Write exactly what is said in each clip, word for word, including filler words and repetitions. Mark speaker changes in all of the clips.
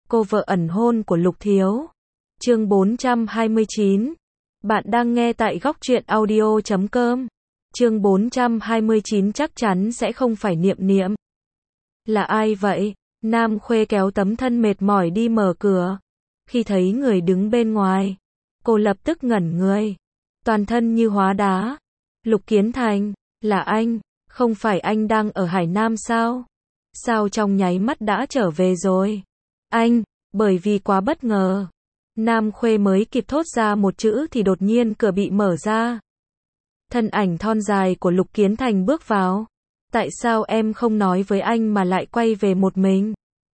Speaker 1: cô vợ ẩn hôn của Lục Thiếu. Chương bốn trăm hai mươi chín. Bạn đang nghe tại góc truyện audio chấm com. Chương bốn trăm hai mươi chín chắc chắn sẽ không phải Niệm Niệm. Là ai vậy? Nam Khuê kéo tấm thân mệt mỏi đi mở cửa. Khi thấy người đứng bên ngoài, cô lập tức ngẩn người. Toàn thân như hóa đá. Lục Kiến Thành, là anh, không phải anh đang ở Hải Nam sao? Sao trong nháy mắt đã trở về rồi? Anh, bởi vì quá bất ngờ. Nam Khuê mới kịp thốt ra một chữ thì đột nhiên cửa bị mở ra. Thân ảnh thon dài của Lục Kiến Thành bước vào. Tại sao em không nói với anh mà lại quay về một mình?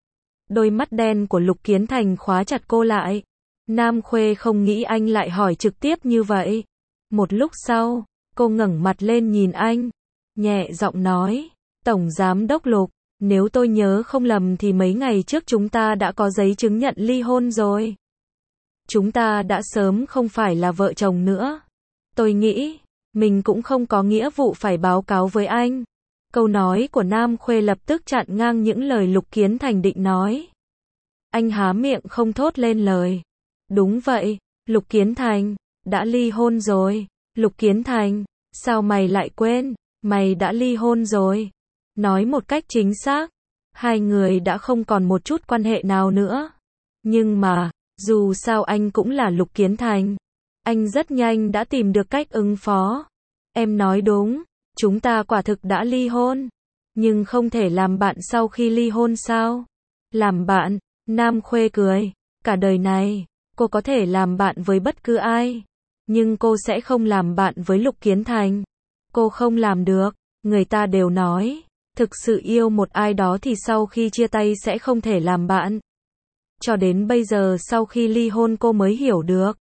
Speaker 1: Đôi mắt đen của Lục Kiến Thành khóa chặt cô lại. Nam Khuê không nghĩ anh lại hỏi trực tiếp như vậy. Một lúc sau, cô ngẩng mặt lên nhìn anh, nhẹ giọng nói, Tổng Giám Đốc Lục, nếu tôi nhớ không lầm thì mấy ngày trước chúng ta đã có giấy chứng nhận ly hôn rồi. Chúng ta đã sớm không phải là vợ chồng nữa. Tôi nghĩ, mình cũng không có nghĩa vụ phải báo cáo với anh. Câu nói của Nam Khuê lập tức chặn ngang những lời Lục Kiến Thành định nói. Anh há miệng không thốt lên lời. Đúng vậy, Lục Kiến Thành, đã ly hôn rồi. Lục Kiến Thành, sao mày lại quên, mày đã ly hôn rồi. Nói một cách chính xác, hai người đã không còn một chút quan hệ nào nữa. Nhưng mà, dù sao anh cũng là Lục Kiến Thành. Anh rất nhanh đã tìm được cách ứng phó. Em nói đúng, chúng ta quả thực đã ly hôn. Nhưng không thể làm bạn sau khi ly hôn sao? Làm bạn, Nam Khuê cười. Cả đời này, cô có thể làm bạn với bất cứ ai. Nhưng cô sẽ không làm bạn với Lục Kiến Thành. Cô không làm được. Người ta đều nói, thực sự yêu một ai đó thì sau khi chia tay sẽ không thể làm bạn. Cho đến bây giờ sau khi ly hôn cô mới hiểu được.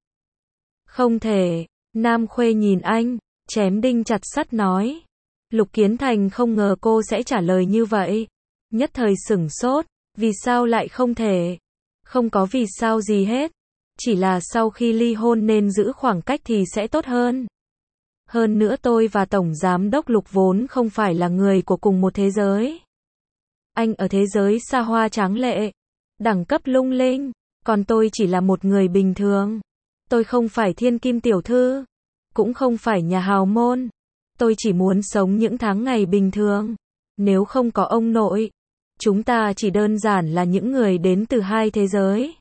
Speaker 1: Không thể. Nam Khuê nhìn anh, chém đinh chặt sắt nói. Lục Kiến Thành không ngờ cô sẽ trả lời như vậy. Nhất thời sửng sốt. Vì sao lại không thể? Không có vì sao gì hết. Chỉ là sau khi ly hôn nên giữ khoảng cách thì sẽ tốt hơn. Hơn nữa tôi và Tổng Giám Đốc Lục vốn không phải là người của cùng một thế giới. Anh ở thế giới xa hoa tráng lệ, đẳng cấp lung linh, còn tôi chỉ là một người bình thường. Tôi không phải thiên kim tiểu thư, cũng không phải nhà hào môn. Tôi chỉ muốn sống những tháng ngày bình thường. Nếu không có ông nội, chúng ta chỉ đơn giản là những người đến từ hai thế giới.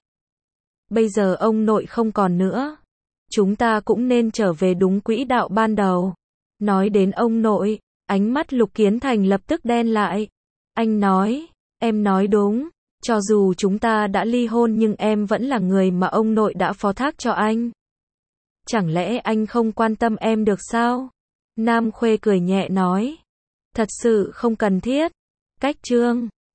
Speaker 1: Bây giờ ông nội không còn nữa. Chúng ta cũng nên trở về đúng quỹ đạo ban đầu. Nói đến ông nội, ánh mắt Lục Kiến Thành lập tức đen lại. Anh nói, em nói đúng, cho dù chúng ta đã ly hôn nhưng em vẫn là người mà ông nội đã phó thác cho anh. Chẳng lẽ anh không quan tâm em được sao? Nam Khuê cười nhẹ nói. Thật sự không cần thiết. Cách chương